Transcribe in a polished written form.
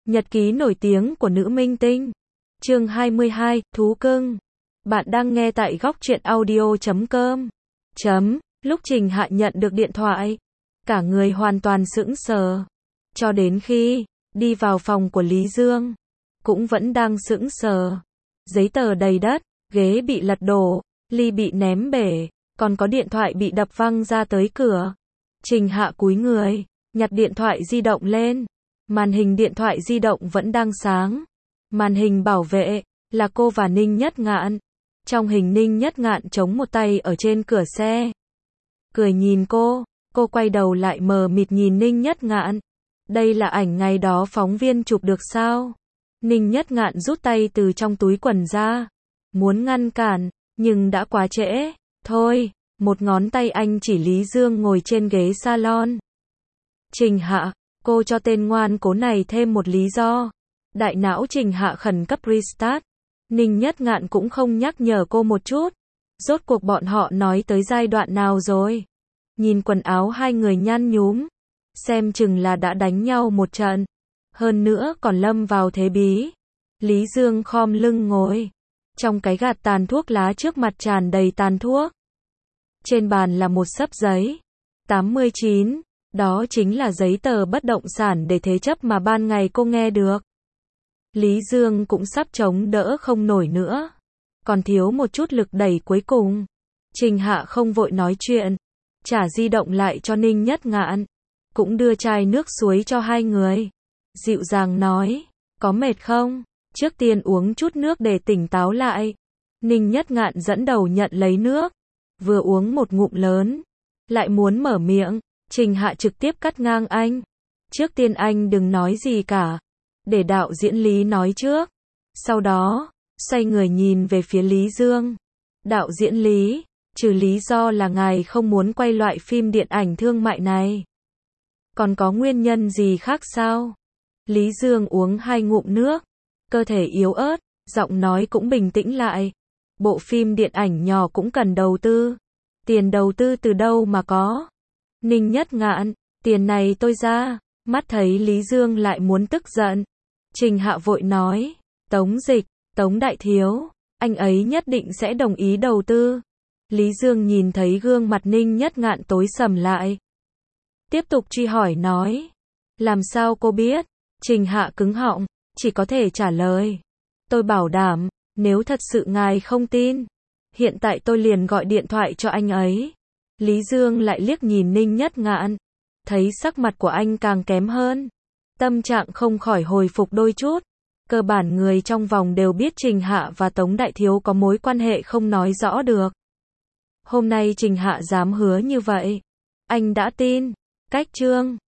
Nhật ký nổi tiếng của nữ minh tinh. Chương 22, Thú cưng. Bạn đang nghe tại góc truyện audio.com. Lúc Trình Hạ nhận được điện thoại, cả người hoàn toàn sững sờ. Cho đến khi đi vào phòng của Lý Dương, cũng vẫn đang sững sờ. Giấy tờ đầy đất, ghế bị lật đổ, ly bị ném bể, còn có điện thoại bị đập văng ra tới cửa. Trình Hạ cúi người, nhặt điện thoại di động lên. Màn hình điện thoại di động vẫn đang sáng. Màn hình bảo vệ là cô và Ninh Nhất Ngạn. Trong hình Ninh Nhất Ngạn chống một tay ở trên cửa xe, cười nhìn cô quay đầu lại mờ mịt nhìn Ninh Nhất Ngạn. Đây là ảnh ngày đó phóng viên chụp được sao? Ninh Nhất Ngạn rút tay từ trong túi quần ra, muốn ngăn cản, nhưng đã quá trễ. Thôi, một ngón tay anh chỉ Lý Dương ngồi trên ghế salon. Trình Hạ, cô cho tên ngoan cố này thêm một lý do. Đại não Trình Hạ khẩn cấp restart. Ninh Nhất Ngạn cũng không nhắc nhở cô một chút. Rốt cuộc bọn họ nói tới giai đoạn nào rồi? Nhìn quần áo hai người nhăn nhúm, xem chừng là đã đánh nhau một trận. Hơn nữa còn lâm vào thế bí. Lý Dương khom lưng ngồi trong cái gạt tàn thuốc lá, trước mặt tràn đầy tàn thuốc. Trên bàn là một xấp giấy 89, đó chính là giấy tờ bất động sản để thế chấp mà ban ngày cô nghe được. Lý Dương cũng sắp chống đỡ không nổi nữa, còn thiếu một chút lực đẩy cuối cùng. Trình Hạ không vội nói chuyện, trả di động lại cho Ninh Nhất Ngạn, cũng đưa chai nước suối cho hai người. Dịu dàng nói, có mệt không? Trước tiên uống chút nước để tỉnh táo lại. Ninh Nhất Ngạn dẫn đầu nhận lấy nước, vừa uống một ngụm lớn, lại muốn mở miệng. Trình Hạ trực tiếp cắt ngang anh. Trước tiên anh đừng nói gì cả, để đạo diễn Lý nói trước. Sau đó, xoay người nhìn về phía Lý Dương. Đạo diễn Lý, trừ lý do là ngài không muốn quay loại phim điện ảnh thương mại này, còn có nguyên nhân gì khác sao? Lý Dương uống hai ngụm nước, cơ thể yếu ớt, giọng nói cũng bình tĩnh lại. Bộ phim điện ảnh nhỏ cũng cần đầu tư. Tiền đầu tư từ đâu mà có? Ninh Nhất Ngạn, tiền này tôi ra. Mắt thấy Lý Dương lại muốn tức giận, Trình Hạ vội nói, Tống Dịch, Tống đại thiếu, anh ấy nhất định sẽ đồng ý đầu tư. Lý Dương nhìn thấy gương mặt Ninh Nhất Ngạn tối sầm lại, tiếp tục truy hỏi nói, làm sao cô biết? Trình Hạ cứng họng, chỉ có thể trả lời, tôi bảo đảm, nếu thật sự ngài không tin, hiện tại tôi liền gọi điện thoại cho anh ấy. Lý Dương lại liếc nhìn Ninh Nhất Ngạn, thấy sắc mặt của anh càng kém hơn, tâm trạng không khỏi hồi phục đôi chút. Cơ bản người trong vòng đều biết Trình Hạ và Tống đại thiếu có mối quan hệ không nói rõ được. Hôm nay Trình Hạ dám hứa như vậy, anh đã tin. Cách chương